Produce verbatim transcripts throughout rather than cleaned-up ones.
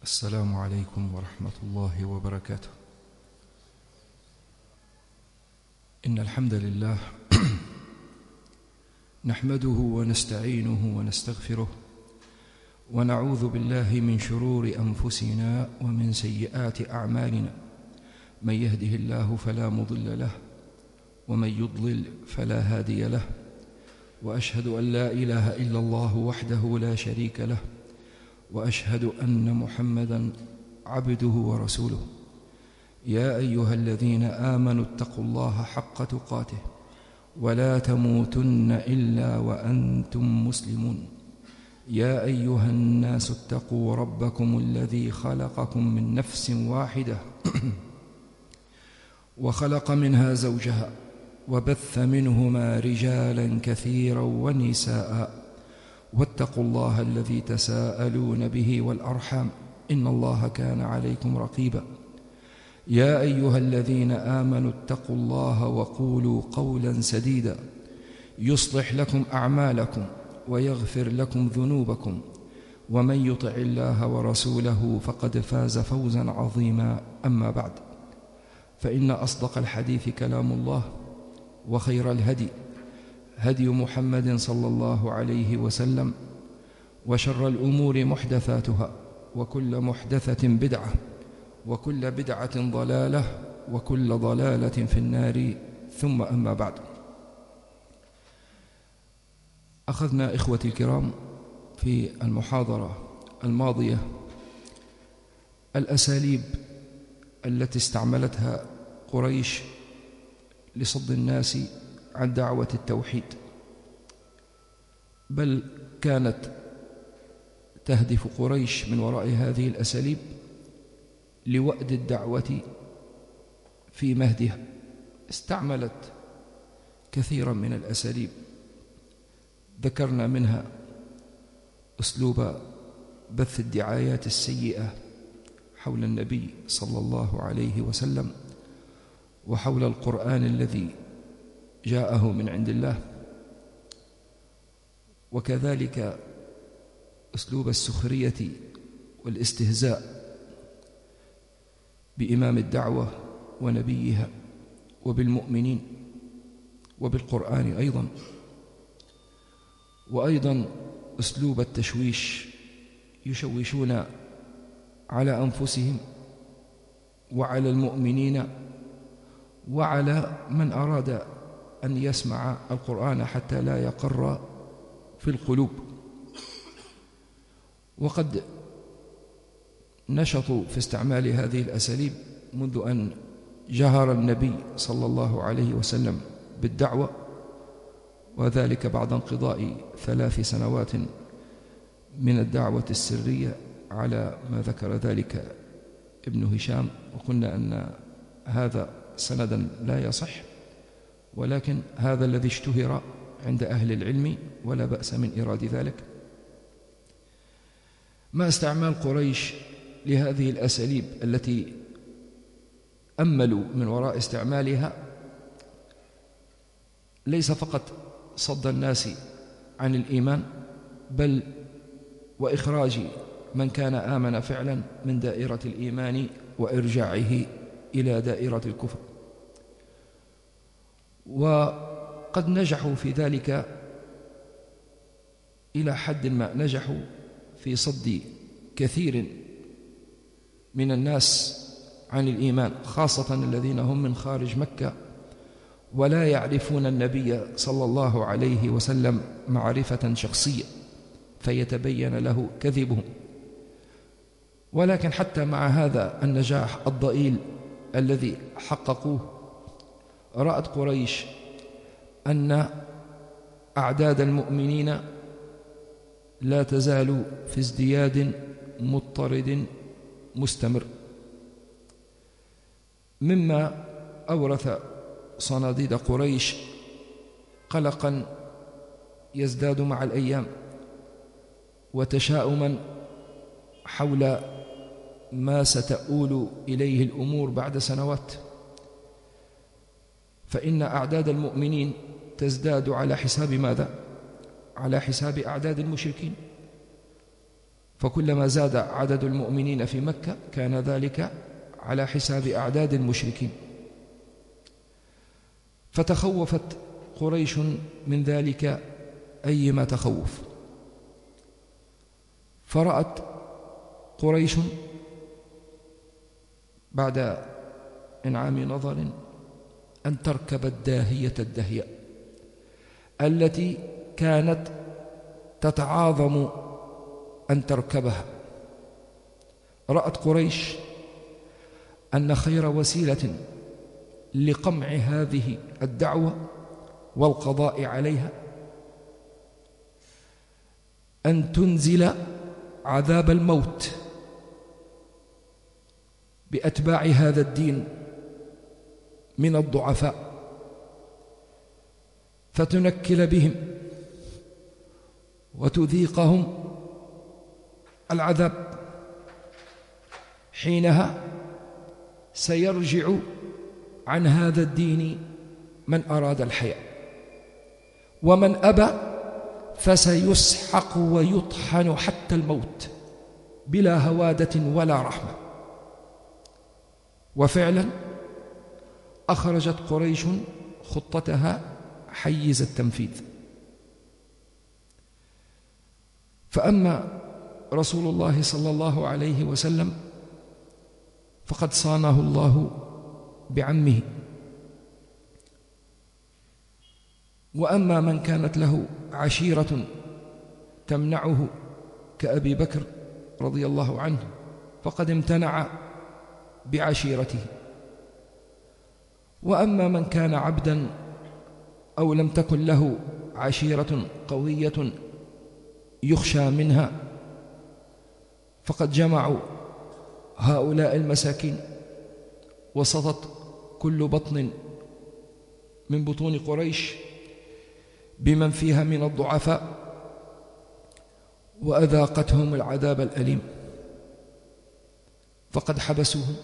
السلام عليكم ورحمة الله وبركاته. إن الحمد لله نحمده ونستعينه ونستغفره ونعوذ بالله من شرور أنفسنا ومن سيئات أعمالنا. من يهده الله فلا مضل له ومن يضلل فلا هادي له، وأشهد أن لا إله إلا الله وحده لا شريك له، وأشهد أن محمدًا عبده ورسوله. يا أيها الذين آمنوا اتقوا الله حق تقاته ولا تموتن إلا وأنتم مسلمون. يا أيها الناس اتقوا ربكم الذي خلقكم من نفس واحدة وخلق منها زوجها وبث منهما رجالا كثيرا ونساء، واتقوا الله الذي تساءلون به والأرحام إن الله كان عليكم رقيبا. يا أيها الذين آمنوا اتقوا الله وقولوا قولا سديدا يصلح لكم أعمالكم ويغفر لكم ذنوبكم، ومن يطع الله ورسوله فقد فاز فوزا عظيما. أما بعد، فإن أصدق الحديث كلام الله، وخير الهدي هدي محمد صلى الله عليه وسلم، وشر الأمور محدثاتها، وكل محدثة بدعة، وكل بدعة ضلالة، وكل ضلالة في النار. ثم أما بعد، أخذنا إخوتي الكرام في المحاضرة الماضية الأساليب التي استعملتها قريش لصد الناس عن دعوة التوحيد، بل كانت تهدف قريش من وراء هذه الأساليب لوأد الدعوة في مهدها. استعملت كثيرا من الأساليب، ذكرنا منها أسلوب بث الدعايات السيئة حول النبي صلى الله عليه وسلم وحول القرآن الذي جاءه من عند الله، وكذلك أسلوب السخرية والاستهزاء بإمام الدعوة ونبيها وبالمؤمنين وبالقرآن أيضا، وأيضا أسلوب التشويش، يشوشون على أنفسهم وعلى المؤمنين وعلى من أراد أن يسمع القرآن حتى لا يقر في القلوب. وقد نشطوا في استعمال هذه الأساليب منذ أن جهر النبي صلى الله عليه وسلم بالدعوة، وذلك بعد انقضاء ثلاث سنوات من الدعوة السرية على ما ذكر ذلك ابن هشام. وقلنا أن هذا سندا لا يصح، ولكن هذا الذي اشتهر عند أهل العلم، ولا بأس من إيراد ذلك. ما استعمال قريش لهذه الأساليب التي أملوا من وراء استعمالها ليس فقط صد الناس عن الإيمان، بل وإخراج من كان آمن فعلا من دائرة الإيمان وإرجاعه إلى دائرة الكفر. وقد نجحوا في ذلك إلى حد ما، نجحوا في صد كثير من الناس عن الإيمان، خاصة الذين هم من خارج مكة ولا يعرفون النبي صلى الله عليه وسلم معرفة شخصية فيتبين له كذبهم. ولكن حتى مع هذا النجاح الضئيل الذي حققوه، رأت قريش أن أعداد المؤمنين لا تزال في ازدياد مضطرد مستمر، مما أورث صناديد قريش قلقا يزداد مع الأيام، وتشاؤما حول ما ستؤول إليه الأمور بعد سنوات. فإن أعداد المؤمنين تزداد على حساب ماذا؟ على حساب أعداد المشركين. فكلما زاد عدد المؤمنين في مكة كان ذلك على حساب أعداد المشركين. فتخوفت قريش من ذلك أيما تخوف، فرأت قريش بعد إنعام نظر أن تركب الداهية الدهية التي كانت تتعاظم أن تركبها. رأت قريش أن خير وسيلة لقمع هذه الدعوة والقضاء عليها أن تنزل عذاب الموت بأتباع هذا الدين من الضعفاء، فتنكل بهم وتذيقهم العذاب. حينها سيرجع عن هذا الدين من أراد الحياة، ومن أبى فسيسحق ويطحن حتى الموت بلا هوادة ولا رحمة. وفعلا أخرجت قريش خطتها حيز التنفيذ. فأما رسول الله صلى الله عليه وسلم فقد صانه الله بعمه، وأما من كانت له عشيرة تمنعه كأبي بكر رضي الله عنه فقد امتنع بعشيرته، وأما من كان عبدا أو لم تكن له عشيرة قوية يخشى منها فقد جمعوا هؤلاء المساكين وسطت كل بطن من بطون قريش بمن فيها من الضعفاء وأذاقتهم العذاب الأليم. فقد حبسوهم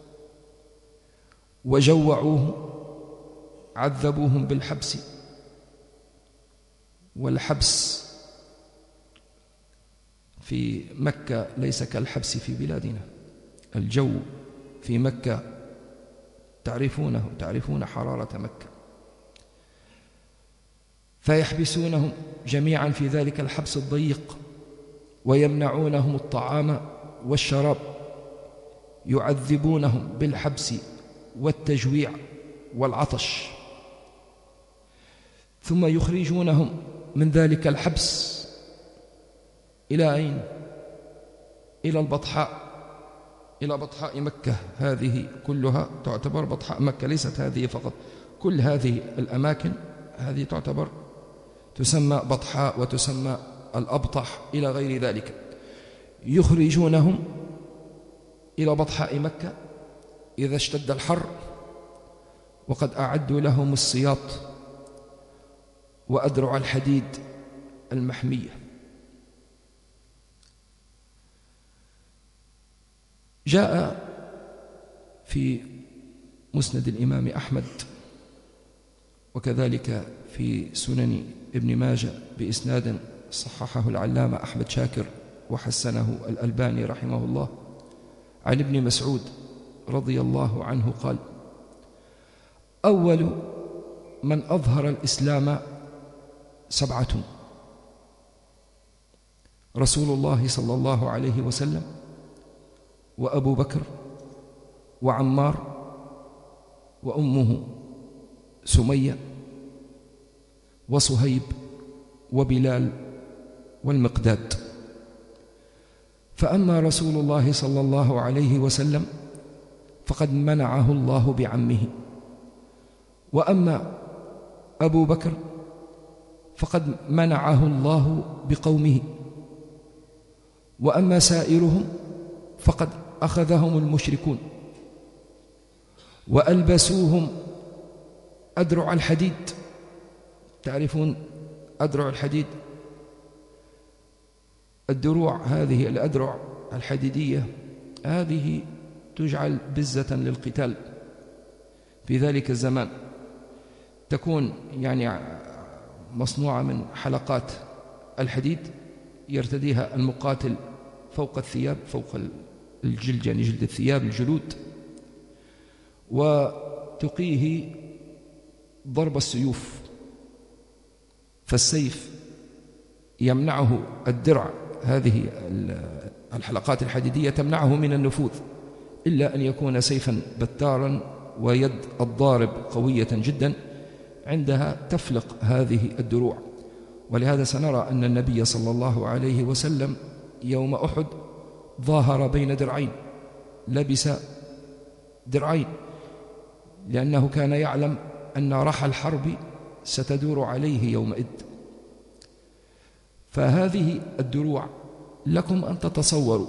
وجوعوهم، عذبوهم بالحبس، والحبس في مكة ليس كالحبس في بلادنا. الجو في مكة تعرفونه، تعرفون حرارة مكة، فيحبسونهم جميعا في ذلك الحبس الضيق ويمنعونهم الطعام والشراب، يعذبونهم بالحبس والتجويع والعطش، ثم يخرجونهم من ذلك الحبس إلى أين؟ إلى البطحاء، إلى بطحاء مكة. هذه كلها تعتبر بطحاء مكة، ليست هذه فقط، كل هذه الأماكن هذه تعتبر تسمى بطحاء وتسمى الأبطح إلى غير ذلك. يخرجونهم إلى بطحاء مكة إذا اشتد الحر، وقد أعدوا لهم السياط وأدرع الحديد المحمية. جاء في مسند الإمام أحمد وكذلك في سنن ابن ماجه بإسناد صححه العلامة أحمد شاكر وحسنه الألباني رحمه الله عن ابن مسعود رضي الله عنه قال: أول من أظهر الإسلام سبعة: رسول الله صلى الله عليه وسلم، وأبو بكر، وعمار، وأمه سمية، وصهيب، وبلال، والمقداد. فأما رسول الله صلى الله عليه وسلم فقد منعه الله بعمه، وأما أبو بكر فقد منعه الله بقومه، وأما سائرهم فقد أخذهم المشركون وألبسوهم أدرع الحديد. تعرفون أدرع الحديد؟ الدروع هذه، الأدرع الحديدية هذه تجعل بزة للقتال في ذلك الزمان، تكون يعني مصنوعة من حلقات الحديد يرتديها المقاتل فوق الثياب، فوق الجلد يعني جلد الثياب الجلود، وتقيه ضرب السيوف، فالسيف يمنعه الدرع، هذه الحلقات الحديدية تمنعه من النفوذ، إلا أن يكون سيفا بتارا ويد الضارب قوية جدا، عندها تفلق هذه الدروع. ولهذا سنرى أن النبي صلى الله عليه وسلم يوم أحد ظاهر بين درعين، لبس درعين، لأنه كان يعلم أن رحى الحرب ستدور عليه يومئذ. فهذه الدروع لكم أن تتصوروا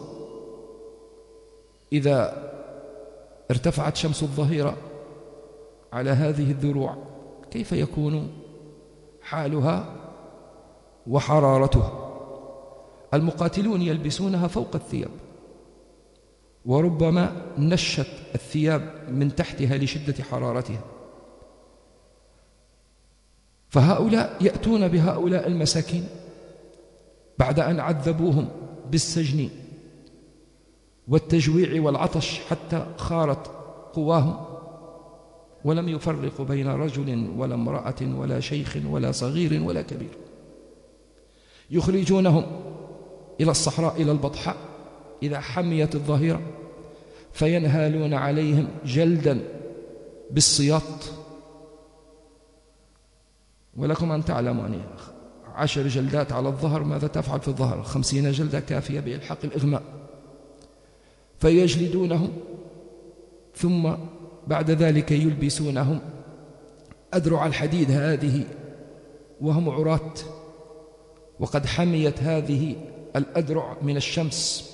إذا ارتفعت شمس الظهيرة على هذه الدروع كيف يكون حالها وحرارتها. المقاتلون يلبسونها فوق الثياب، وربما نشت الثياب من تحتها لشدة حرارتها، فهؤلاء يأتون بهؤلاء المساكين بعد أن عذبوهم بالسجن والتجويع والعطش حتى خارت قواهم، ولم يفرقوا بين رجل ولا امرأة ولا شيخ ولا صغير ولا كبير، يخرجونهم إلى الصحراء إلى البطحاء إذا حميت الظهيرة، فينهالون عليهم جلدا بالسياط. ولكم أن تعلموا أن عشر جلدات على الظهر ماذا تفعل في الظهر؟ خمسين جلدة كافية بإلحاق الإغماء. فيجلدونهم، ثم بعد ذلك يلبسونهم أدرع الحديد هذه وهم عراة، وقد حميت هذه الأدرع من الشمس.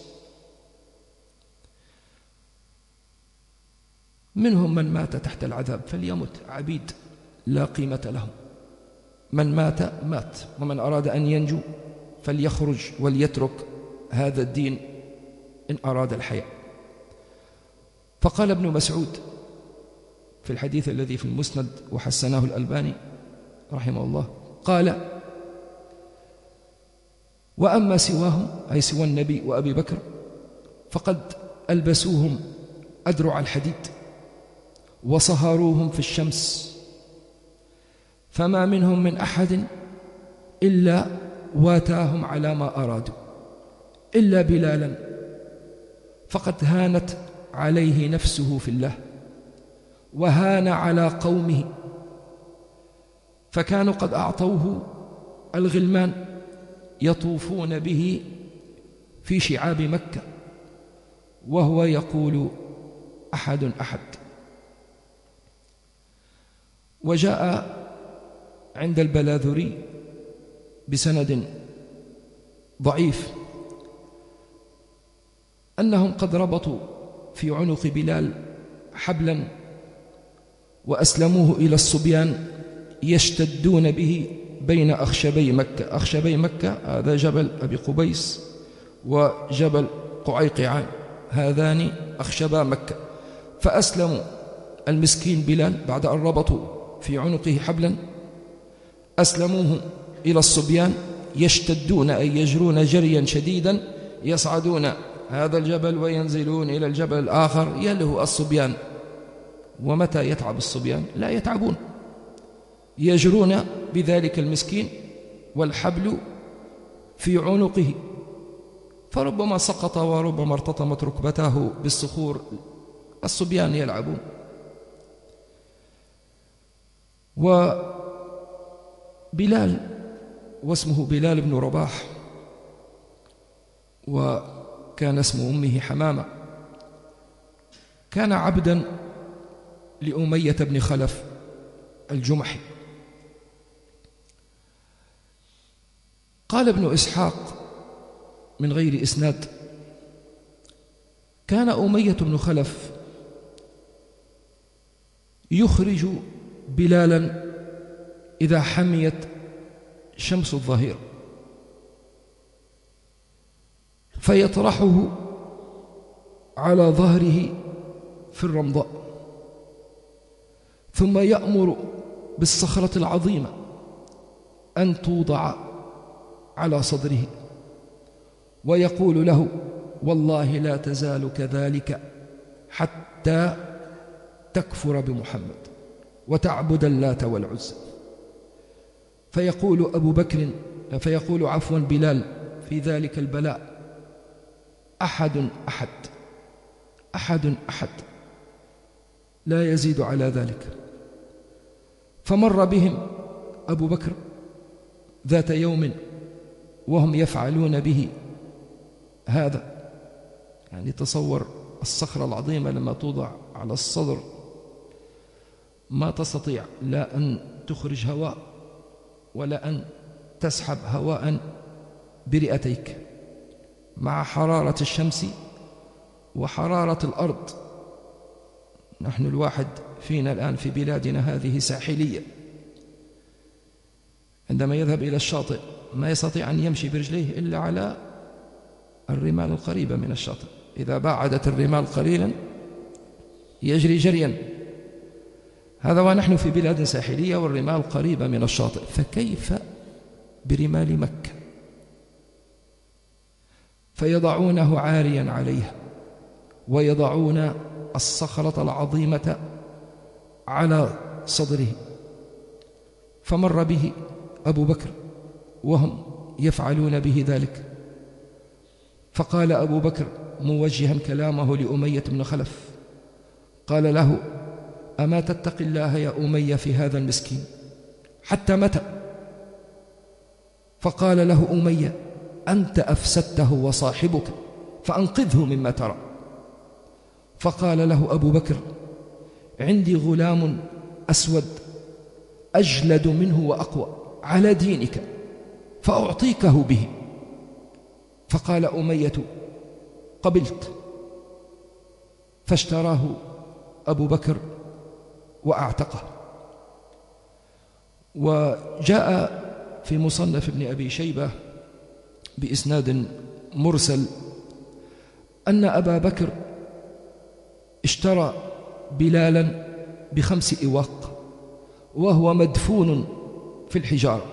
منهم من مات تحت العذاب فليمت، عبيد لا قيمة لهم، من مات مات، ومن أراد أن ينجو فليخرج وليترك هذا الدين إن أراد الحياة. فقال ابن مسعود في الحديث الذي في المسند وحسناه الألباني رحمه الله، قال: وأما سواهم، أي سوى النبي وأبي بكر، فقد ألبسوهم أدرع الحديد وصهروهم في الشمس، فما منهم من أحد إلا واتاهم على ما أرادوا، إلا بلالا فقد هانت عليه نفسه في الله، وهان على قومه، فكانوا قد أعطوه الغلمان يطوفون به في شعاب مكة، وهو يقول: أحد أحد. وجاء عند البلاذري بسند ضعيف أنهم قد ربطوا في عنق بلال حبلا وأسلموه إلى الصبيان يشتدون به بين أخشبي مكة. أخشبي مكة هذا جبل أبي قبيس وجبل قعيقعان، هذان أخشبا مكة. فأسلموا المسكين بلال بعد أن ربطوا في عنقه حبلا، أسلموه إلى الصبيان يشتدون أي يجرون جريا شديدا، يصعدون هذا الجبل وينزلون إلى الجبل الآخر، يلهو الصبيان. ومتى يتعب الصبيان؟ لا يتعبون، يجرون بذلك المسكين والحبل في عنقه، فربما سقط وربما ارتطمت ركبته بالصخور، الصبيان يلعبون. وبلال واسمه بلال بن رباح، وكان اسم أمه حمامة، كان عبدا لأمية بن خلف الجمحي. قال ابن إسحاق من غير إسناد: كان أمية بن خلف يخرج بلالا إذا حميت شمس الظهيرة فيطرحه على ظهره في الرمضاء، ثم يأمر بالصخرة العظيمة أن توضع على صدره، ويقول له: والله لا تزال كذلك حتى تكفر بمحمد وتعبد اللات والعزى. فيقول أبو بكر فيقول عفوا بلال في ذلك البلاء: أحد أحد أحد أحد لا يزيد على ذلك. فمر بهم أبو بكر ذات يوم وهم يفعلون به هذا. يعني تصور الصخرة العظيمة لما توضع على الصدر ما تستطيع لا أن تخرج هواء ولا أن تسحب هواء برئتيك، مع حرارة الشمس وحرارة الأرض. نحن الواحد فينا الآن في بلادنا هذه ساحلية، عندما يذهب إلى الشاطئ ما يستطيع أن يمشي برجليه إلا على الرمال القريبة من الشاطئ، إذا باعدت الرمال قليلا يجري جريا. هذا ونحن في بلاد ساحلية والرمال قريبة من الشاطئ، فكيف برمال مكة؟ فيضعونه عاريا عليها ويضعون الصخرة العظيمة على صدره. فمر به أبو بكر وهم يفعلون به ذلك، فقال أبو بكر موجها كلامه لأمية بن خلف، قال له: أما تتقي الله يا أمية في هذا المسكين حتى متى؟ فقال له أمية: أنت أفسدته وصاحبك فأنقذه مما ترى. فقال له أبو بكر: عندي غلام أسود أجلد منه وأقوى على دينك فأعطيكه به. فقال أمية: قبلت. فاشتراه أبو بكر وأعتقه. وجاء في مصنف ابن أبي شيبة بإسناد مرسل أن أبا بكر اشترى بلالا بخمس إواق وهو مدفون في الحجارة.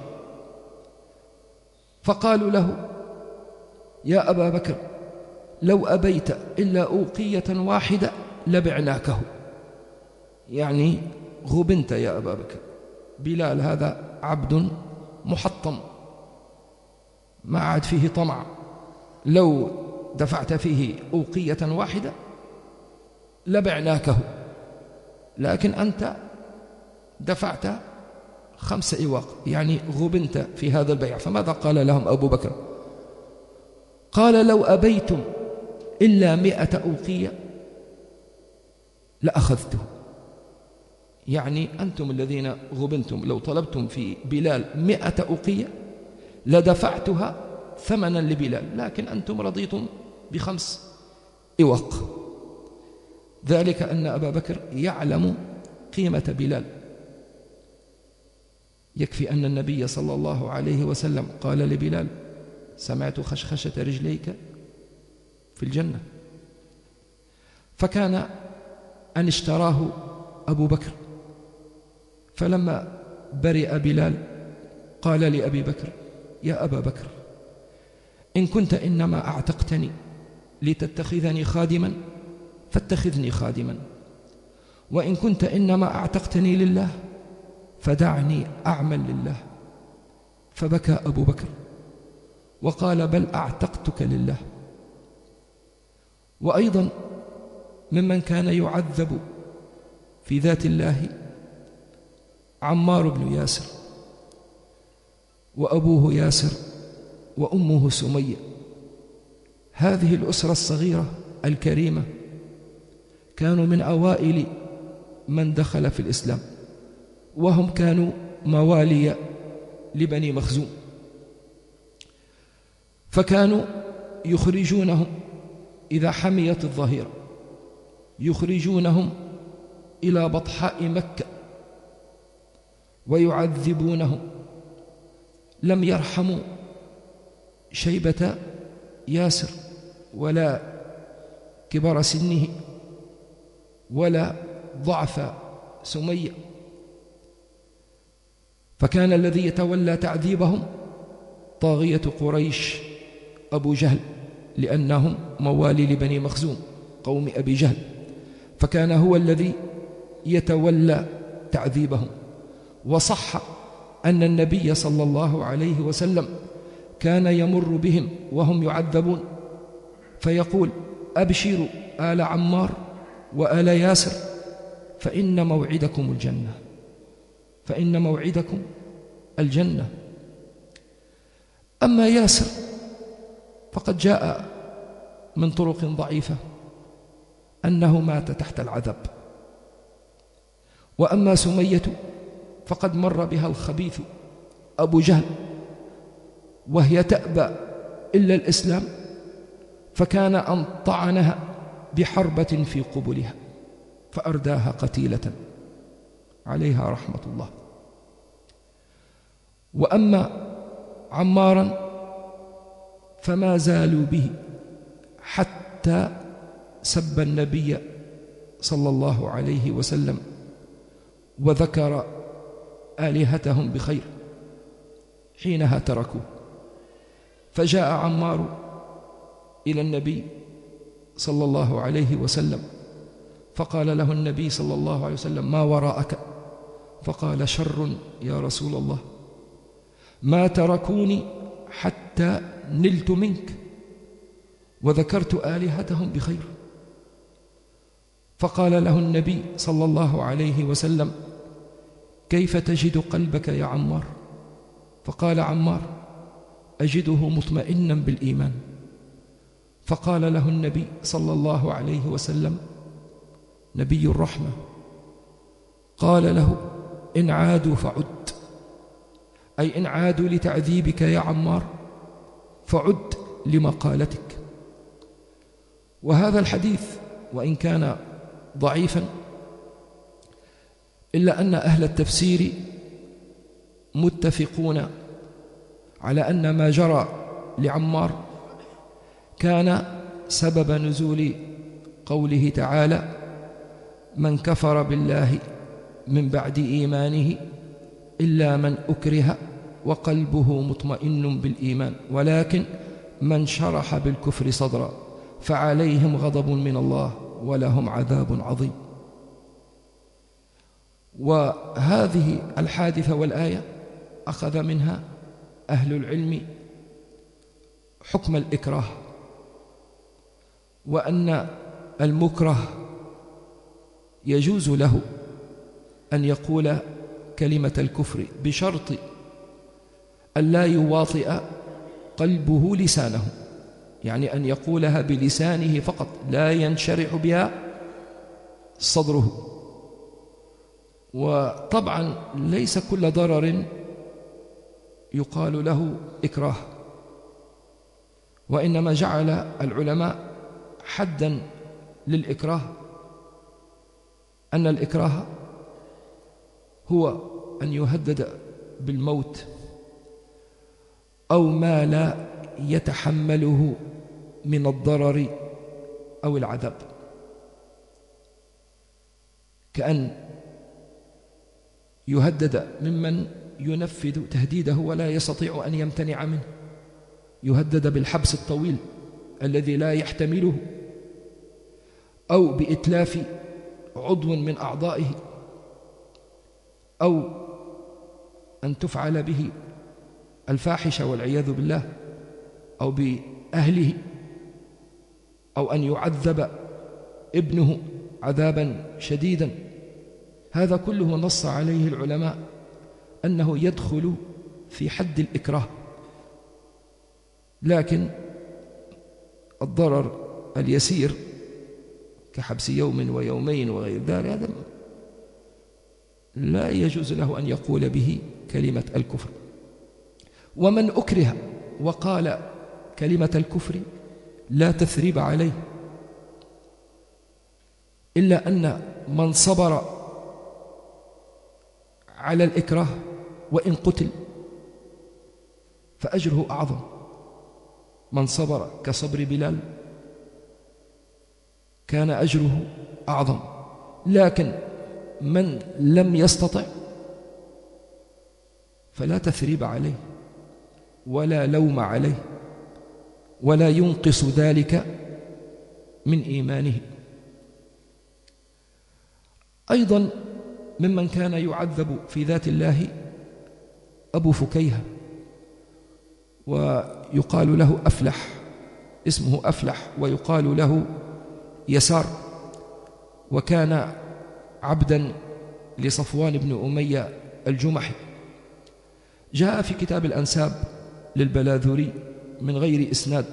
فقالوا له: يا أبا بكر لو أبيت إلا أوقية واحدة لبعناكه. يعني غبنت يا أبا بكر، بلال هذا عبد محطم ما عاد فيه طمع، لو دفعت فيه أوقية واحدة لبعناكه، لكن أنت دفعت خمس إواق، يعني غبنت في هذا البيع. فماذا قال لهم أبو بكر؟ قال: لو أبيتم إلا مئة أوقية لأخذته. يعني أنتم الذين غبنتم، لو طلبتم في بلال مئة أوقية لدفعتها ثمنا لبلال، لكن أنتم رضيتم بخمس إواق. ذلك أن أبا بكر يعلم قيمة بلال. يكفي أن النبي صلى الله عليه وسلم قال لبلال: سمعت خشخشة رجليك في الجنة. فكان أن اشتراه أبو بكر، فلما برئ بلال قال لأبي بكر: يا أبا بكر إن كنت إنما أعتقتني لتتخذني خادما فاتخذني خادما، وإن كنت إنما أعتقتني لله فدعني أعمل لله. فبكى أبو بكر وقال: بل أعتقتك لله. وأيضا ممن كان يعذب في ذات الله عمار بن ياسر، وأبوه ياسر وأمه سمية. هذه الأسرة الصغيرة الكريمة كانوا من أوائل من دخل في الإسلام، وهم كانوا موالي لبني مخزوم، فكانوا يخرجونهم إذا حميت الظهيرة، يخرجونهم إلى بطحاء مكة ويعذبونهم. لم يرحموا شيبة ياسر ولا كبر سنه ولا ضعف سمية، فكان الذي يتولى تعذيبهم طاغية قريش أبو جهل، لأنهم موالي لبني مخزوم قوم أبي جهل، فكان هو الذي يتولى تعذيبهم. وصح أن النبي صلى الله عليه وسلم كان يمر بهم وهم يعذبون فيقول: أبشروا آل عمار وآل ياسر فإن موعدكم الجنة، فإن موعدكم الجنة. أما ياسر فقد جاء من طرق ضعيفة أنه مات تحت العذاب. وأما سمية فقد مر بها الخبيث أبو جهل وهي تأبى إلا الإسلام، فكان أن طعنها بحربة في قبلها فأرداها قتيلة عليها رحمة الله. وأما عمارا فما زالوا به حتى سب النبي صلى الله عليه وسلم وذكر آلهتهم بخير حينها تركوه. فجاء عمار إلى النبي صلى الله عليه وسلم فقال له النبي صلى الله عليه وسلم: ما وراءك؟ فقال: شر يا رسول الله، ما تركوني حتى نلت منك وذكرت آلهتهم بخير. فقال له النبي صلى الله عليه وسلم: كيف تجد قلبك يا عمار؟ فقال عمار: أجده مطمئنا بالإيمان. فقال له النبي صلى الله عليه وسلم: نبي الرحمة، قال له: إن عادوا فعد، أي إن عادوا لتعذيبك يا عمار فعد لمقالتك. وهذا الحديث وإن كان ضعيفا إلا أن أهل التفسير متفقون على أن ما جرى لعمار كان سبب نزول قوله تعالى: من كفر بالله من بعد إيمانه إلا من أكره وقلبه مطمئن بالإيمان ولكن من شرح بالكفر صدرا فعليهم غضب من الله ولهم عذاب عظيم. وهذه الحادثة والآية أخذ منها أهل العلم حكم الإكراه، وأن المكره يجوز له أن يقول كلمة الكفر بشرط أن لا يواطئ قلبه لسانه، يعني أن يقولها بلسانه فقط لا ينشرح بها صدره. وطبعا ليس كل ضرر يقال له إكراه، وإنما جعل العلماء حدا للإكراه أن الإكراه هو أن يهدد بالموت أو ما لا يتحمله من الضرر أو العذاب، كأن يهدد ممن ينفذ تهديده ولا يستطيع أن يمتنع منه، يهدد بالحبس الطويل الذي لا يحتمله، أو بإتلاف عضو من أعضائه، أو أن تفعل به الفاحشة والعياذ بالله، أو بأهله، أو أن يعذب ابنه عذابا شديدا. هذا كله نص عليه العلماء أنه يدخل في حد الإكراه. لكن الضرر اليسير كحبس يوم ويومين وغير ذلك هذا لا يجوز له أن يقول به كلمة الكفر. ومن أكره وقال كلمة الكفر لا تثريب عليه، إلا أن من صبر على الإكراه وإن قتل فأجره أعظم. من صبر كصبر بلال كان أجره أعظم، لكن من لم يستطع فلا تثريب عليه ولا لوم عليه، ولا ينقص ذلك من إيمانه. أيضا ممن كان يعذب في ذات الله أبو فكيهة، ويقال له أفلح، اسمه أفلح، ويقال له يسار، وكان عبدا لصفوان بن أمية الجمحي. جاء في كتاب الأنساب للبلاذري من غير إسناد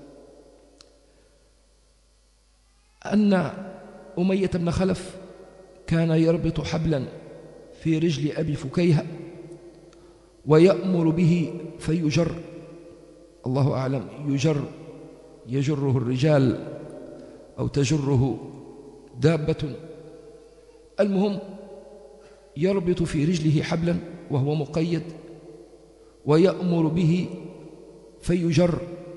أن أمية بن خلف كان يربط حبلا في رجل أبي فكيهة ويأمر به فيجر، الله أعلم، يجر يجره الرجال أو تجره دابة، المهم يربط في رجله حبلا وهو مقيد ويأمر به فيجر.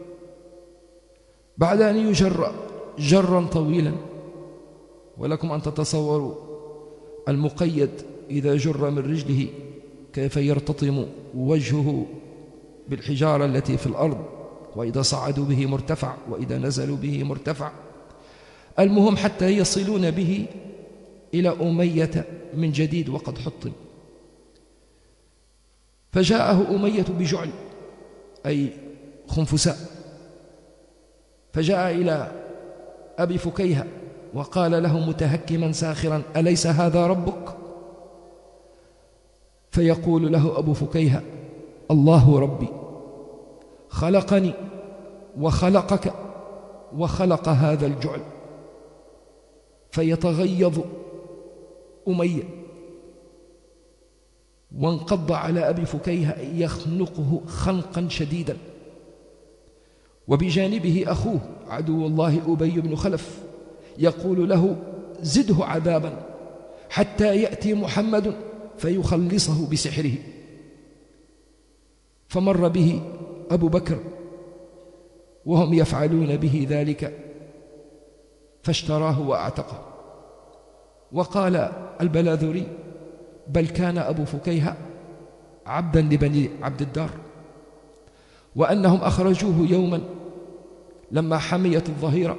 بعد أن يجر جرا طويلا، ولكم أن تتصوروا المقيد إذا جر من رجله كيف يرتطم وجهه بالحجارة التي في الأرض، وإذا صعدوا به مرتفع وإذا نزلوا به مرتفع، المهم حتى يصلون به إلى أمية من جديد وقد حطم. فجاءه أمية بجعل أي خنفساء، فجاء إلى أبي فكيهة وقال له متهكما ساخرا: أليس هذا ربك؟ فيقول له أبو فكيهة: الله ربي، خلقني وخلقك وخلق هذا الجعل. فيتغيظ أمية وانقض على أبي فكيهة يخنقه خنقا شديدا، وبجانبه أخوه عدو الله أبي بن خلف يقول له: زده عذابا حتى يأتي محمد فيخلصه بسحره. فمر به أبو بكر وهم يفعلون به ذلك فاشتراه وأعتقه. وقال البلاذري: بل كان أبو فكيهة عبدا لبني عبد الدار، وأنهم أخرجوه يوما لما حميت الظهيرة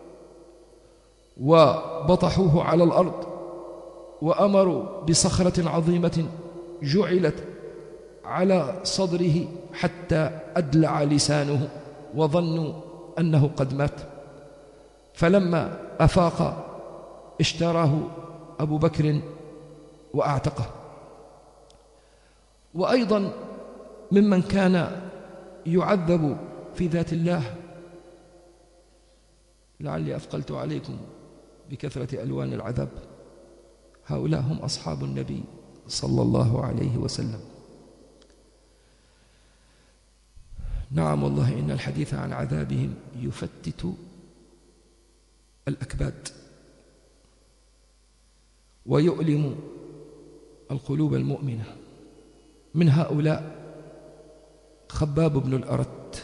وبطحوه على الأرض، وأمروا بصخرة عظيمة جعلت على صدره حتى أدلع لسانه وظنوا أنه قد مات. فلما أفاق اشتراه أبو بكر وأعتقه. وأيضا ممن كان يعذب في ذات الله، لعلي أثقلت عليكم بكثرة ألوان العذاب، هؤلاء هم أصحاب النبي صلى الله عليه وسلم. نعم والله إن الحديث عن عذابهم يفتت الأكباد ويؤلم القلوب المؤمنة. من هؤلاء خباب بن الأرت.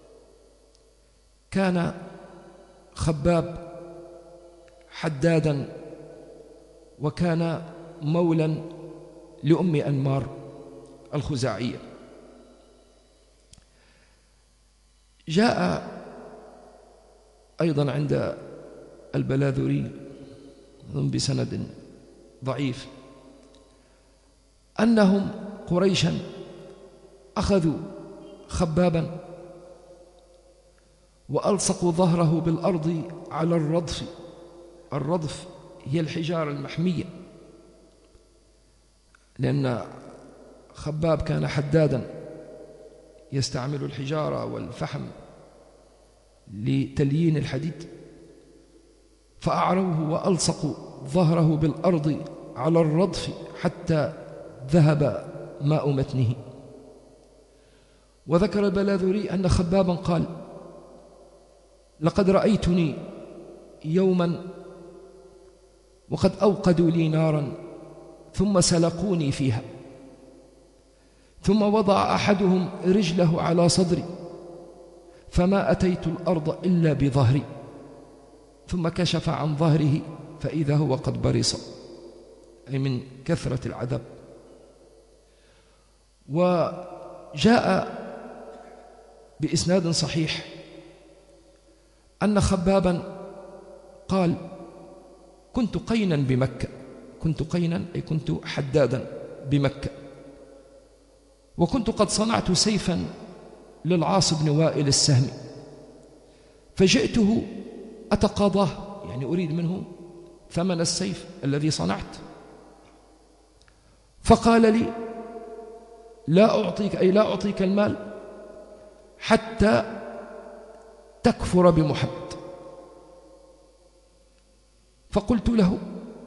كان خباب حدادا، وكان مولا لأم أنمار الخزاعية. جاء أيضا عند البلاذري بسند ضعيف أنهم قريشا أخذوا خبابا وألصقوا ظهره بالأرض على الرضف. الرضف هي الحجارة المحمية، لأن خباب كان حدادا يستعمل الحجارة والفحم لتليين الحديد. فأعروه وألصقوا ظهره بالأرض على الرضف حتى ذهب ماء متنه. وذكر البلاذري أن خبابا قال: لقد رأيتني يوما وقد أوقدوا لي نارا ثم سلقوني فيها، ثم وضع أحدهم رجله على صدري فما أتيت الأرض إلا بظهري، ثم كشف عن ظهره فإذا هو قد برص، أي من كثرة العذاب. وجاء بإسناد صحيح أن خبابا قال: كنت قينا بمكة، كنت قينا أي كنت حدادا بمكة، وكنت قد صنعت سيفا للعاص بن وائل السهمي، فجئته أتقاضاه، يعني أريد منه ثمن السيف الذي صنعت، فقال لي: لا أعطيك، أي لا أعطيك المال حتى تكفر بمحمد. فقلت له: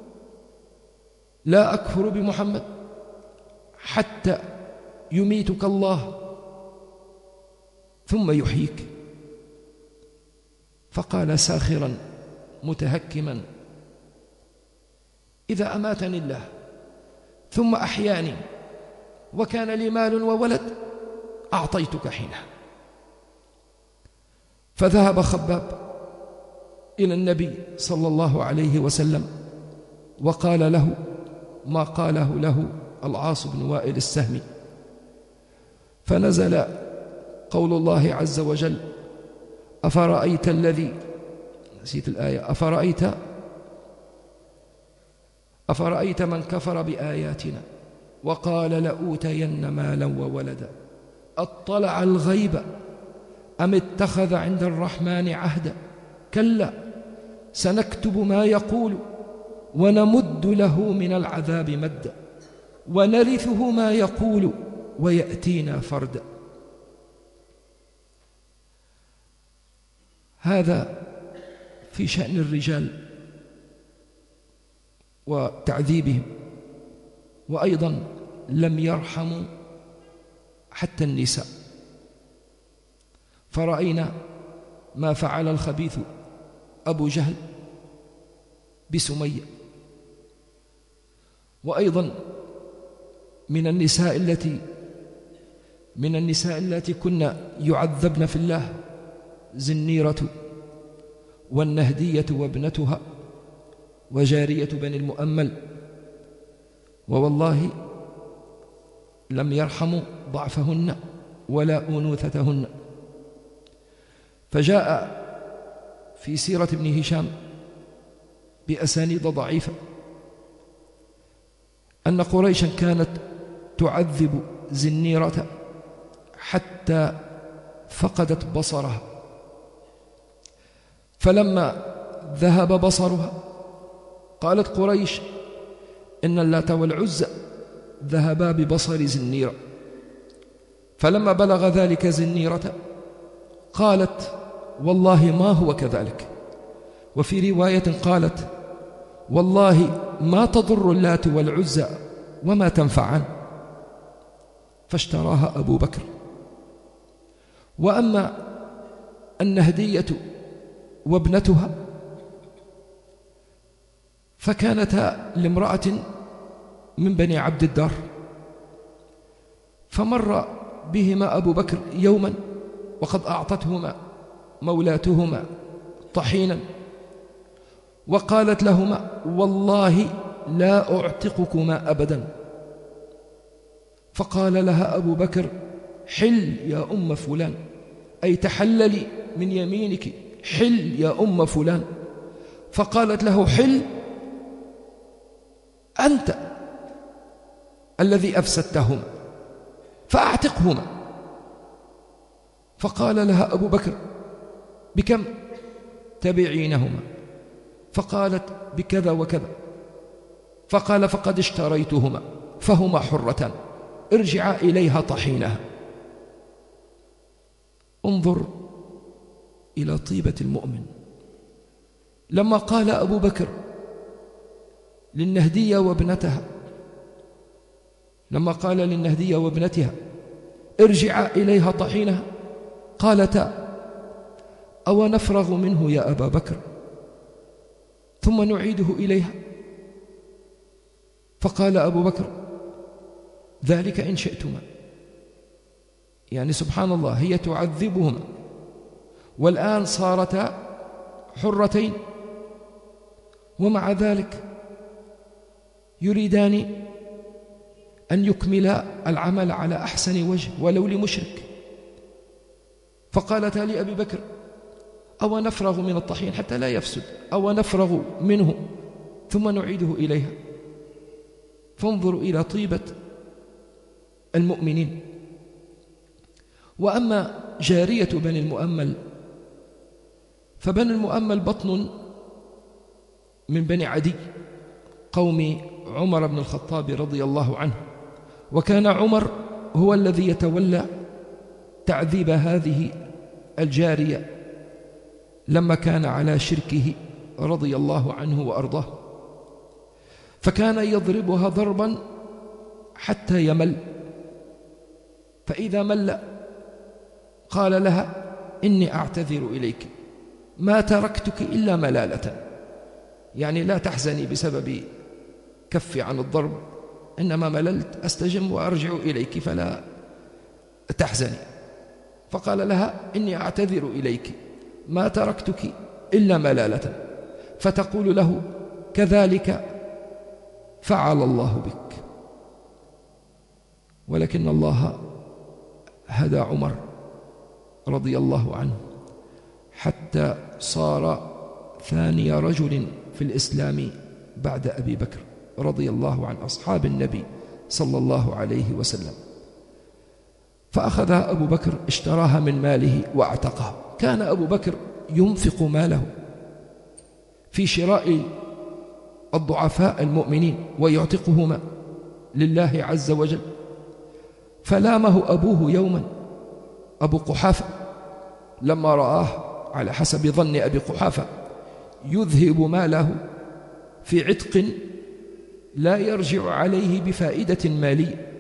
لا أكفر بمحمد حتى يميتك الله ثم يحييك. فقال ساخرا متهكما: إذا أماتني الله ثم أحياني وكان لي مال وولد أعطيتك حينها. فذهب خباب إلى النبي صلى الله عليه وسلم وقال له ما قاله له العاص بن وائل السهمي، فنزل قول الله عز وجل: أفرأيت الذي، نسيت الآية، أفرأيت أفرأيت من كفر بآياتنا وقال لأوتين مالا وولدا أطلع الغيب أم اتخذ عند الرحمن عهدا كلا سنكتب ما يقول ونمد له من العذاب مدا ونرثه ما يقول ويأتينا فردا. هذا في شأن الرجال وتعذيبهم، وأيضا لم يرحموا حتى النساء، فرأينا ما فعل الخبيث أبو جهل بسمية. وأيضا من النساء التي من النساء التي كنا يعذبن في الله زنيرة والنهدية وابنتها وجارية بني المؤمل، ووالله لم يرحموا ضعفهن ولا أنوثتهن. فجاء في سيرة ابن هشام بأسانيد ضعيفة أن قريشا كانت تعذب زنيرة حتى فقدت بصرها، فلما ذهب بصرها قالت قريش إن اللات والعزى ذهبا ببصر زنيرة. فلما بلغ ذلك زنيرة قالت والله ما هو كذلك، وفي رواية قالت والله ما تضر اللات والعزى وما تنفعان، فاشتراها أبو بكر. وأما النهدية وابنتها فكانتا لامرأة من بني عبد الدار، فمر بهما أبو بكر يوما وقد أعطتهما مولاتهما طحينا، وقالت لهما والله لا أعتقكما أبدا. فقال لها أبو بكر حل يا أم فلان، أي تحللي من يمينك، حل يا أم فلان. فقالت له حل أنت الذي أفسدتهما فأعتقهما. فقال لها أبو بكر بكم تبيعينهما؟ فقالت بكذا وكذا. فقال فقد اشتريتهما فهما حرتان، ارجعا إليها طحينها. انظر إلى طيبة المؤمن، لما قال أبو بكر للنهدية وابنتها لما قال للنهدية وابنتها ارجعا إليها طحينها، قالتا أو نفرغ منه يا أبا بكر ثم نعيده إليها؟ فقال أبو بكر ذلك إن شئتما. يعني سبحان الله، هي تعذبهما والآن صارتا حرتين، ومع ذلك يريدان أن يكملا العمل على أحسن وجه ولو لمشرك. فقالتا لأبي بكر أو نفرغ من الطحين حتى لا يفسد، أو نفرغ منه ثم نعيده إليها. فانظروا إلى طيبة المؤمنين. وأما جارية بني المؤمل، فبني المؤمل بطن من بني عدي قوم عمر بن الخطاب رضي الله عنه، وكان عمر هو الذي يتولى تعذيب هذه الجارية لما كان على شركه رضي الله عنه وأرضاه، فكان يضربها ضربا حتى يمل، فإذا مل قال لها: إني أعتذر إليك، ما تركتك إلا ملالة، يعني لا تحزني بسبب كفي عن الضرب، إنما مللت أستجم وأرجع إليك فلا تحزني. فقال لها: إني أعتذر إليك، ما تركتك إلا ملالة. فتقول له: كذلك فعل الله بك. ولكن الله هدى عمر رضي الله عنه حتى صار ثاني رجل في الإسلام بعد أبي بكر رضي الله عن أصحاب النبي صلى الله عليه وسلم. فأخذها أبو بكر، اشتراها من ماله واعتقها. كان أبو بكر ينفق ماله في شراء الضعفاء المؤمنين ويعتقهما لله عز وجل. فلامه أبوه يوما، أبو قحافة، لما رآه على حسب ظن أبي قحافة يذهب ماله في عتق لا يرجع عليه بفائدة مالية.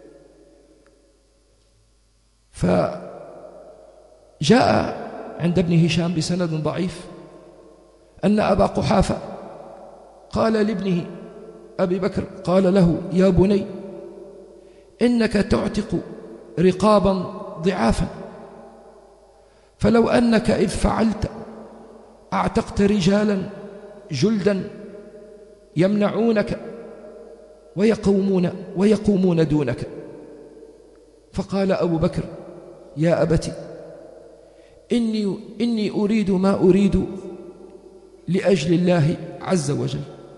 فجاء عند ابن هشام بسند ضعيف أن أبا قحافة قال لابنه أبي بكر، قال له: يا بني، إنك تعتق رقابا ضعافا، فلو أنك إذ فعلت أعتقت رجالا جلدا يمنعونك ويقومون ويقومون دونك. فقال أبو بكر: يا أبت، إني, إني أريد ما أريد لأجل الله عز وجل.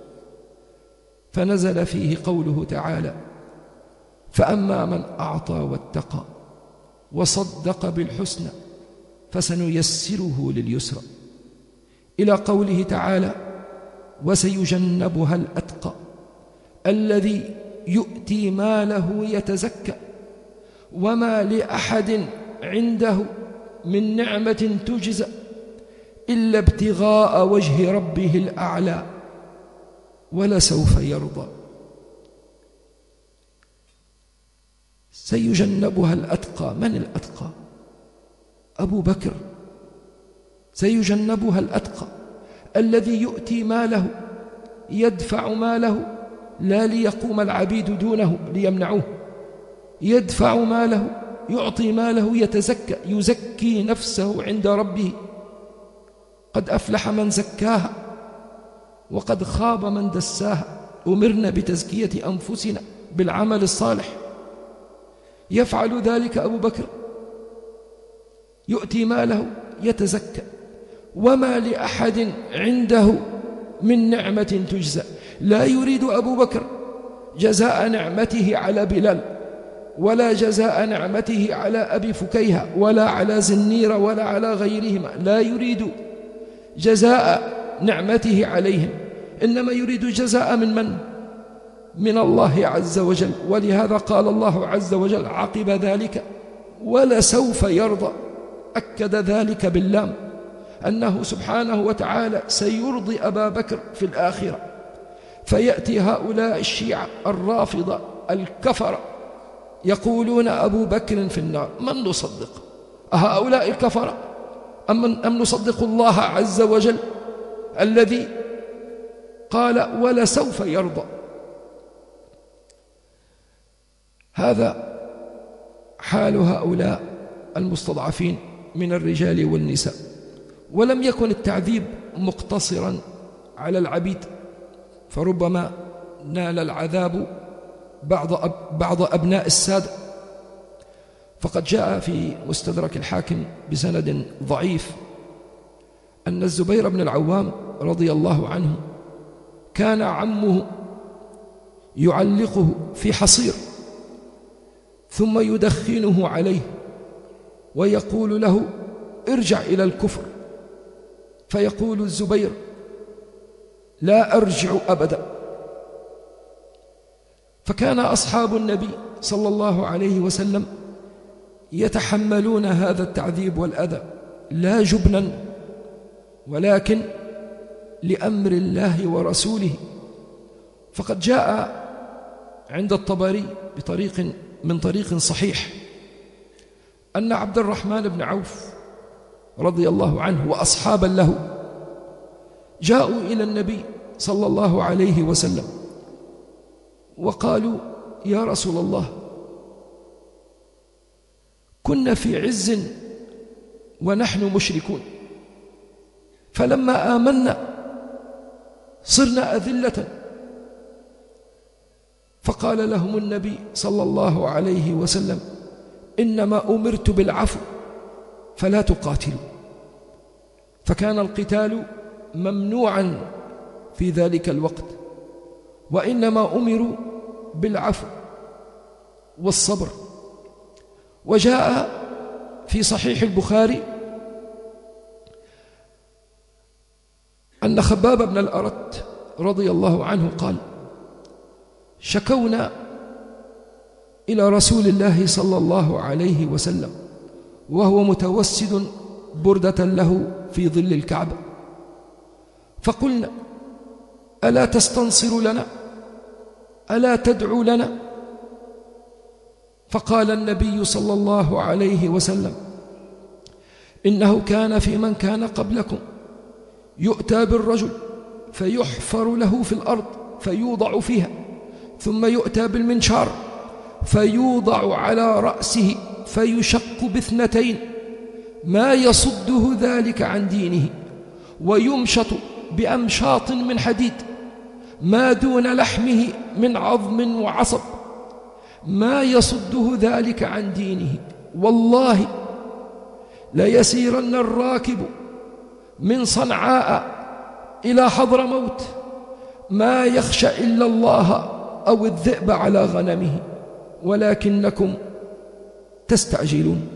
فنزل فيه قوله تعالى: فأما من أعطى واتقى وصدق بالحسنى فسنيسره لليسرى، إلى قوله تعالى: وسيجنبها الأتقى الذي يؤتي ماله يتزكى وما لأحد عنده من نعمة تجزى إلا ابتغاء وجه ربه الأعلى ولسوف يرضى. سيجنبها الأتقى. من الأتقى؟ أبو بكر. سيجنبها الأتقى الذي يؤتي ماله، يدفع ماله لا ليقوم العبيد دونه ليمنعوه، يدفع ماله، يعطي ماله، يتزكى، يزكي نفسه عند ربه. قد أفلح من زكاها وقد خاب من دساها. أمرنا بتزكية أنفسنا بالعمل الصالح. يفعل ذلك أبو بكر، يؤتي ماله يتزكى وما لأحد عنده من نعمة تجزى. لا يريد أبو بكر جزاء نعمته على بلال، ولا جزاء نعمته على أبي فكيهة، ولا على زنير، ولا على غيرهما. لا يريد جزاء نعمته عليهم، إنما يريد جزاء من من؟ من الله عز وجل. ولهذا قال الله عز وجل عقب ذلك: ولسوف يرضى. أكد ذلك باللام، أنه سبحانه وتعالى سيرضي أبا بكر في الآخرة. فيأتي هؤلاء الشيعة الرافضة الكفرة يقولون أبو بكر في النار. من نصدق؟ أهؤلاء الكفرة أم, أم نصدق الله عز وجل الذي قال ولسوف يرضى؟ هذا حال هؤلاء المستضعفين من الرجال والنساء. ولم يكن التعذيب مقتصرا على العبيد، فربما نال العذاب بعض, أب بعض أبناء السادة. فقد جاء في مستدرك الحاكم بسند ضعيف أن الزبير بن العوام رضي الله عنه كان عمه يعلقه في حصير ثم يدخنه عليه ويقول له ارجع إلى الكفر، فيقول الزبير لا أرجع أبدا. فكان أصحاب النبي صلى الله عليه وسلم يتحملون هذا التعذيب والأذى لا جبنا ولكن لأمر الله ورسوله. فقد جاء عند الطبري بطريق من طريق صحيح أن عبد الرحمن بن عوف رضي الله عنه وأصحابا له جاءوا إلى النبي صلى الله عليه وسلم وقالوا يا رسول الله كنا في عز ونحن مشركون، فلما آمنا صرنا أذلة. فقال لهم النبي صلى الله عليه وسلم إنما أمرت بالعفو فلا تقاتلوا. فكان القتال ممنوعا في ذلك الوقت، وإنما أمروا بالعفو والصبر. وجاء في صحيح البخاري أن خباب بن الأرت رضي الله عنه قال شكونا إلى رسول الله صلى الله عليه وسلم وهو متوسد بردة له في ظل الكعبة، فقلنا ألا تستنصر لنا، ألا تدعو لنا؟ فقال النبي صلى الله عليه وسلم إنه كان في من كان قبلكم يؤتى بالرجل فيحفر له في الأرض فيوضع فيها، ثم يؤتى بالمنشار فيوضع على رأسه فيشق باثنتين ما يصده ذلك عن دينه، ويمشط بأمشاط من حديد ما دون لحمه من عظم وعصب ما يصده ذلك عن دينه. والله ليسيرن الراكب من صنعاء إلى حضرموت ما يخشى إلا الله أو الذئب على غنمه، ولكنكم تستعجلون.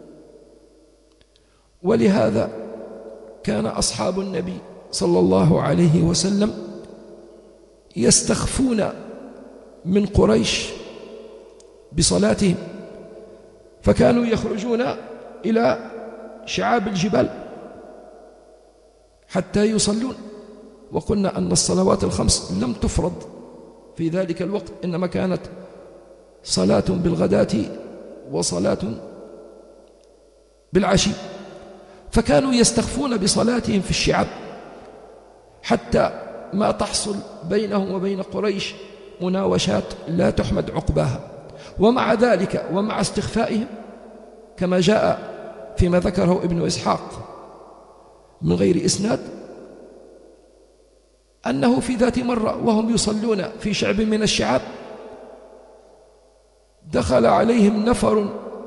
ولهذا كان أصحاب النبي صلى الله عليه وسلم يستخفون من قريش بصلاتهم، فكانوا يخرجون إلى شعاب الجبال حتى يصلون. وقلنا أن الصلوات الخمس لم تفرض في ذلك الوقت، إنما كانت صلاة بالغداة وصلاة بالعشي، فكانوا يستخفون بصلاتهم في الشعاب حتى ما تحصل بينهم وبين قريش مناوشات لا تحمد عقباها. ومع ذلك ومع استخفائهم كما جاء فيما ذكره ابن إسحاق من غير إسناد أنه في ذات مرة وهم يصلون في شعب من الشعاب دخل عليهم نفر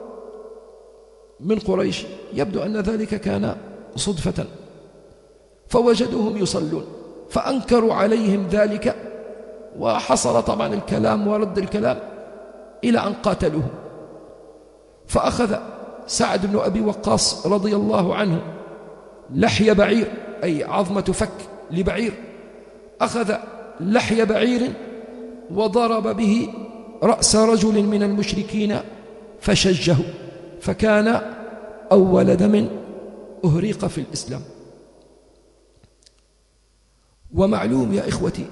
من قريش، يبدو أن ذلك كان صدفة، فوجدوهم يصلون فأنكروا عليهم ذلك، وحصل طبعا الكلام ورد الكلام إلى أن قاتلوهم. فأخذ سعد بن أبي وقاص رضي الله عنه لحي بعير أي عظمة فك لبعير، أخذ لحي بعير وضرب به رأس رجل من المشركين فشجه، فكان أول دم أهريق في الإسلام. ومعلوم يا إخوتي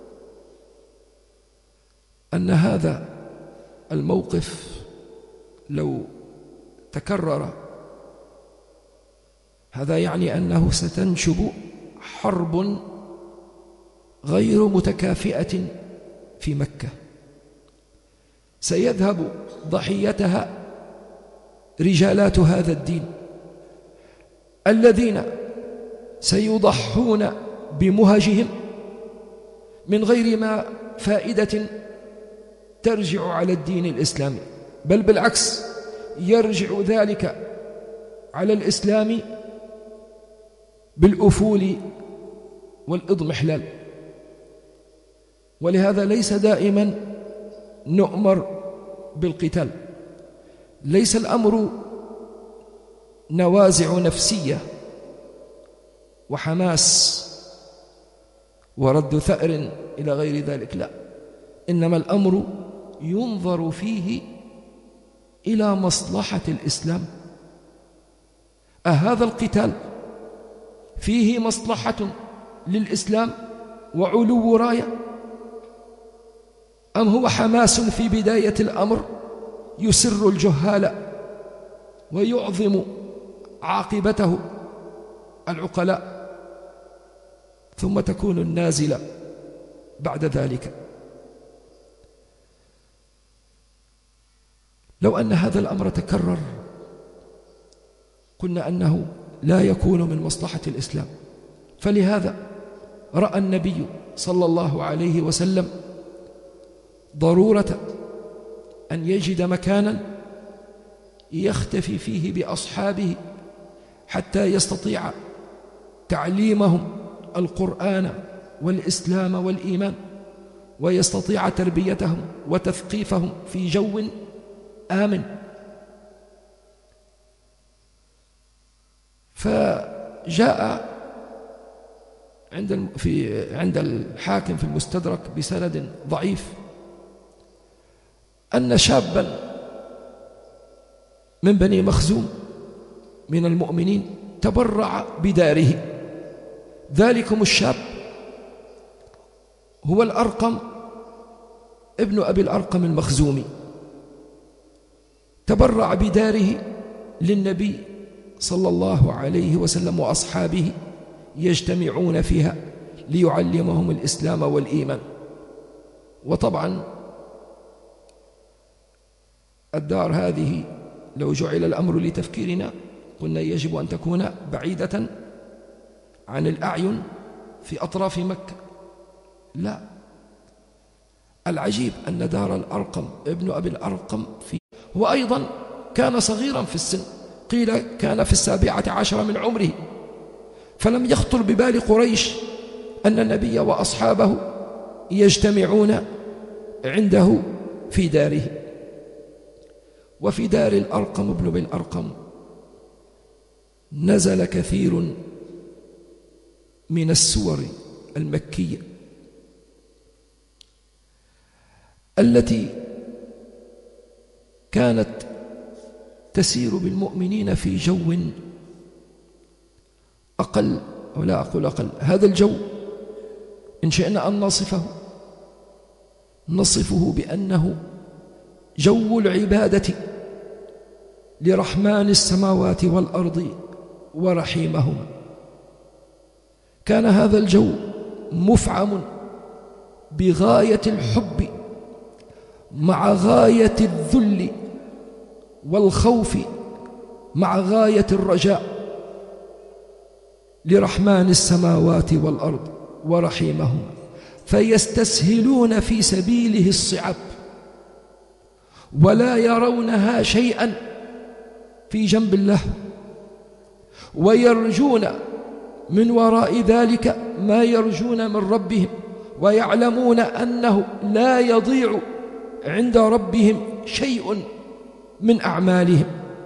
أن هذا الموقف لو تكرر هذا يعني أنه ستنشب حرب غير متكافئة في مكة، سيذهب ضحيتها رجالات هذا الدين الذين سيضحون بمهجهم من غير ما فائدة ترجع على الدين الإسلامي، بل بالعكس يرجع ذلك على الإسلام بالأفول والإضمحلال. ولهذا ليس دائما نؤمر بالقتال، ليس الأمر نوازع نفسية وحماس ورد ثأر إلى غير ذلك، لا، إنما الأمر ينظر فيه إلى مصلحة الإسلام. أهذا القتال فيه مصلحة للإسلام وعلو راية، أم هو حماس في بداية الأمر يسر الجهال ويعظم عاقبته العقلاء، ثم تكون النازلة بعد ذلك؟ لو أن هذا الأمر تكرر قلنا أنه لا يكون من مصلحة الإسلام. فلهذا رأى النبي صلى الله عليه وسلم ضرورة أن يجد مكانا يختفي فيه بأصحابه حتى يستطيع تعليمهم القرآن والإسلام والإيمان، ويستطيع تربيتهم وتثقيفهم في جو آمن. فجاء عند في عند الحاكم في المستدرك بسند ضعيف أن شابا من بني مخزوم من المؤمنين تبرع بداره. ذلكم الشاب هو الأرقم ابن أبي الأرقم المخزومي، تبرع بداره للنبي صلى الله عليه وسلم وأصحابه يجتمعون فيها ليعلمهم الإسلام والإيمان. وطبعا الدار هذه لو جعل الأمر لتفكيرنا قلنا يجب أن تكون بعيدة عن الأعين في أطراف مكة. لا، العجيب أن دار الأرقم ابن أبي الأرقم في هو أيضا كان صغيرا في السن، قيل كان في السابعة عشر من عمره، فلم يخطر ببال قريش أن النبي وأصحابه يجتمعون عنده في داره. وفي دار الأرقم ابن أبي الأرقم نزل كثير من السور المكية التي كانت تسير بالمؤمنين في جو أقل، ولا أقول أقل، هذا الجو إن شئنا أن نصفه نصفه بأنه جو العبادة لرحمن السماوات والأرض ورحيمهما. كان هذا الجو مفعم بغاية الحب مع غاية الذل والخوف مع غاية الرجاء لرحمن السماوات والأرض ورحيمهما، فيستسهلون في سبيله الصعاب ولا يرونها شيئا في جنب الله، ويرجون من وراء ذلك ما يرجون من ربهم، ويعلمون أنه لا يضيع عند ربهم شيء من أعمالهم.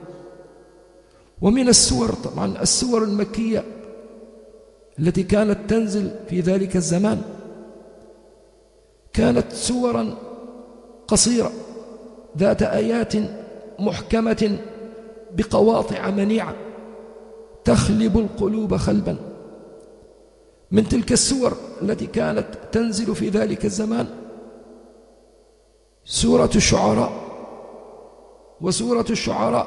ومن السور طبعا السور المكية التي كانت تنزل في ذلك الزمان كانت سورا قصيرة ذات آيات محكمة بقواطع منيعة تخلب القلوب خلبا. من تلك السور التي كانت تنزل في ذلك الزمان سورة الشعراء. وسورة الشعراء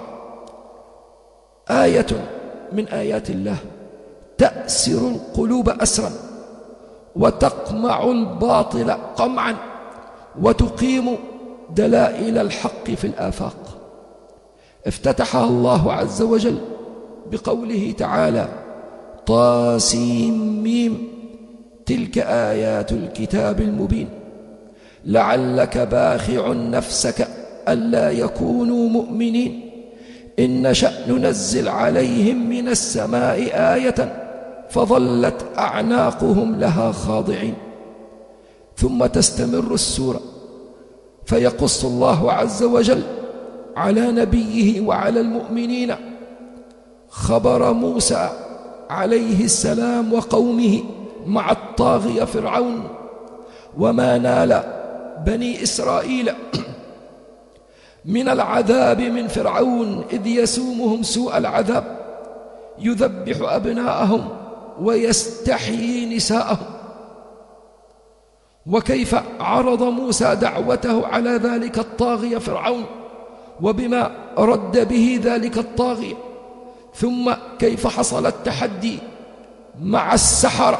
آية من آيات الله تأسر القلوب أسرا وتقمع الباطل قمعا وتقيم دلائل الحق في الآفاق. افتتحها الله عز وجل بقوله تعالى: طاسيم ميم تلك آيات الكتاب المبين لعلك باخع نفسك ألا يكونوا مؤمنين إن نشأ ننزل عليهم من السماء آية فظلت أعناقهم لها خاضعين. ثم تستمر السورة فيقص الله عز وجل على نبيه وعلى المؤمنين خبر موسى عليه السلام وقومه مع الطاغية فرعون، وما نال بني إسرائيل من العذاب من فرعون إذ يسومهم سوء العذاب، يذبح أبناءهم ويستحيي نساءهم. وكيف عرض موسى دعوته على ذلك الطاغية فرعون وبما رد به ذلك الطاغية، ثم كيف حصل التحدي مع السحرة،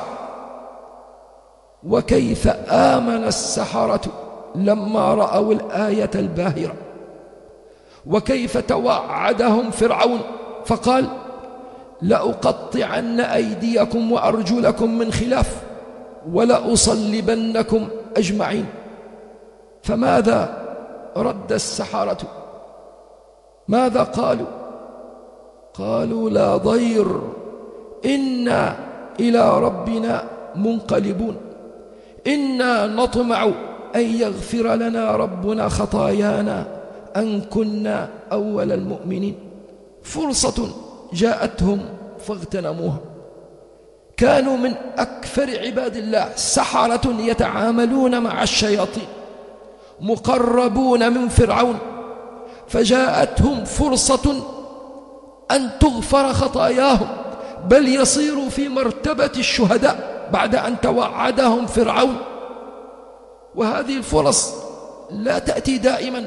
وكيف آمن السحرة لما رأوا الآية الباهرة، وكيف توعدهم فرعون فقال لأقطعن أيديكم وأرجلكم من خلاف ولأصلبنكم أجمعين. فماذا رد السحرة؟ ماذا قالوا؟ قالوا لا ضير إنا إلى ربنا منقلبون، إنا نطمع أن يغفر لنا ربنا خطايانا أن كنا أول المؤمنين. فرصة جاءتهم فاغتنموها. كانوا من أكثر عباد الله، سحرة يتعاملون مع الشياطين، مقربون من فرعون، فجاءتهم فرصة أن تغفر خطاياهم، بل يصيروا في مرتبة الشهداء بعد أن توعدهم فرعون. وهذه الفرص لا تأتي دائما،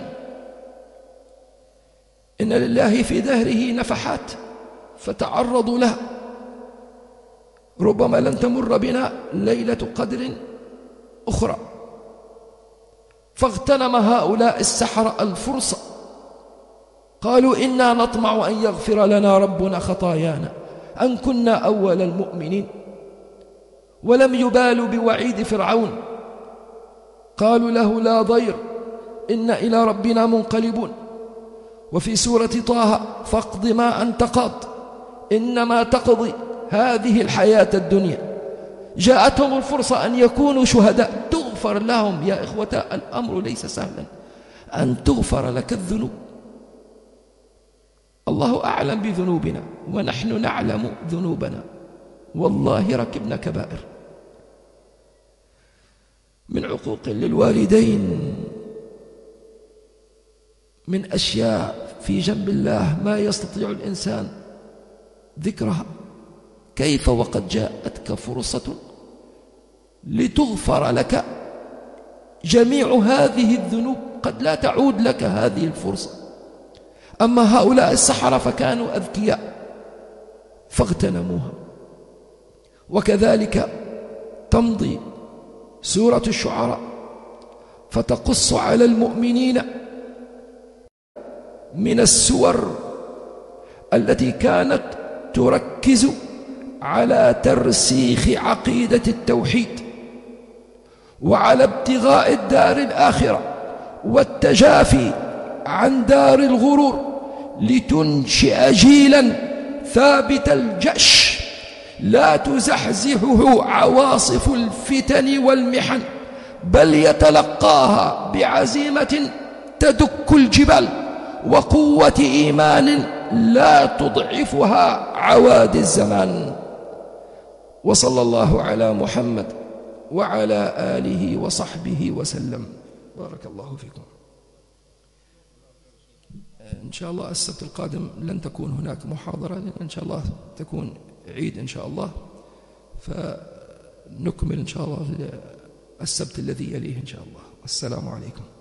إن لله في دهره نفحات فتعرضوا لها. ربما لن تمر بنا ليلة قدر أخرى. فاغتنم هؤلاء السحرة الفرصة، قالوا إنا نطمع أن يغفر لنا ربنا خطايانا أن كنا أول المؤمنين، ولم يبالوا بوعيد فرعون. قالوا له لا ضير إنا إلى ربنا منقلبون. وفي سورة طه فاقض ما أنت قاض إنما تقضي هذه الحياة الدنيا. جاءتهم الفرصة أن يكونوا شهداء، تغفر لهم. يا إخوة، الأمر ليس سهلا أن تغفر لك الذنوب. الله أعلم بذنوبنا ونحن نعلم ذنوبنا، والله ركبنا كبائر من عقوق للوالدين، من أشياء في جنب الله ما يستطيع الإنسان ذكرها. كيف وقد جاءتك فرصة لتغفر لك جميع هذه الذنوب، قد لا تعود لك هذه الفرصة. أما هؤلاء السحرة فكانوا أذكياء فاغتنموها. وكذلك تمضي سورة الشعراء فتقص على المؤمنين من السور التي كانت تركز على ترسيخ عقيدة التوحيد وعلى ابتغاء الدار الآخرة والتجافي عن دار الغرور، لتنشئ جيلا ثابت الجأش لا تزحزحه عواصف الفتن والمحن، بل يتلقاها بعزيمة تدك الجبال وقوة إيمان لا تضعفها عوادي الزمان. وصلى الله على محمد وعلى آله وصحبه وسلم. بارك الله فيكم. إن شاء الله السبت القادم لن تكون هناك محاضرة، إن شاء الله تكون عيد إن شاء الله، فنكمل إن شاء الله السبت الذي يليه إن شاء الله. السلام عليكم.